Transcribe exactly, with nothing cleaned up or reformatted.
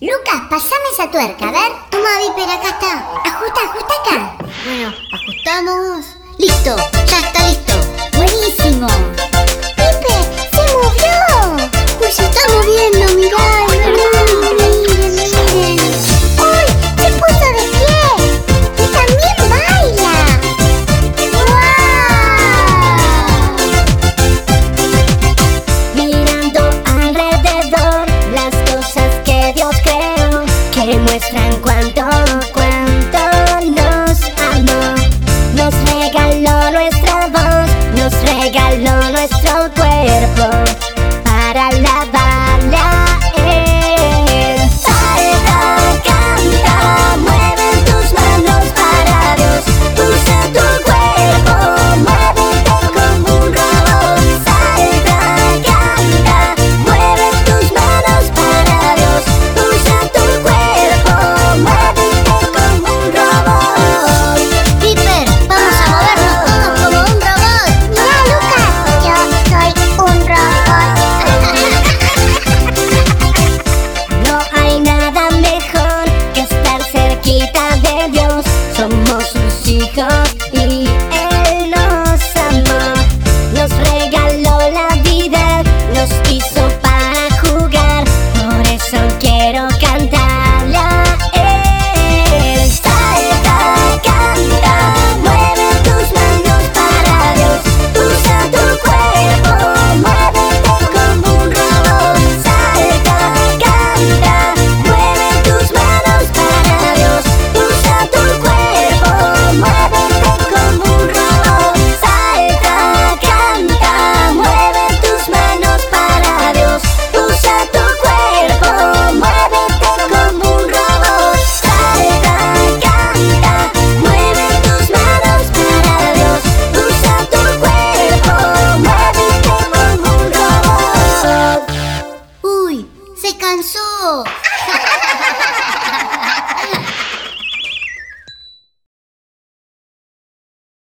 Lucas, pasame esa tuerca, a ver. Toma, Viper, acá está. Ajusta, ajusta acá. Bueno, ajustamos. ¡Listo! ¡Ya está listo! ¡Buenísimo! ¡Viper, se movió! ¡Pues se está moviendo! ¡Mirá! ¡Miren, miren, miren! ¡Uy! ¡Se puso de pie! ¡Y también baila! ¡Wow! Mirando alrededor las cosas que Dios creó, que muestran cuánto, cuánto nos amó. Nos regaló nuestra voz, nos regaló nuestro cuerpo para alabarla él. Salta, canta, mueve tus manos para Dios. Usa tu cuerpo, muévete como un robot. Salta, canta, mueve tus manos para Dios. Usa tu cuerpo, muévete como un robot. Viper, vamos a movernos todos como un robot. Mira, Lucas, yo soy un robot. No hay nada mejor que estar cerquita de Dios. Somos sus hijos.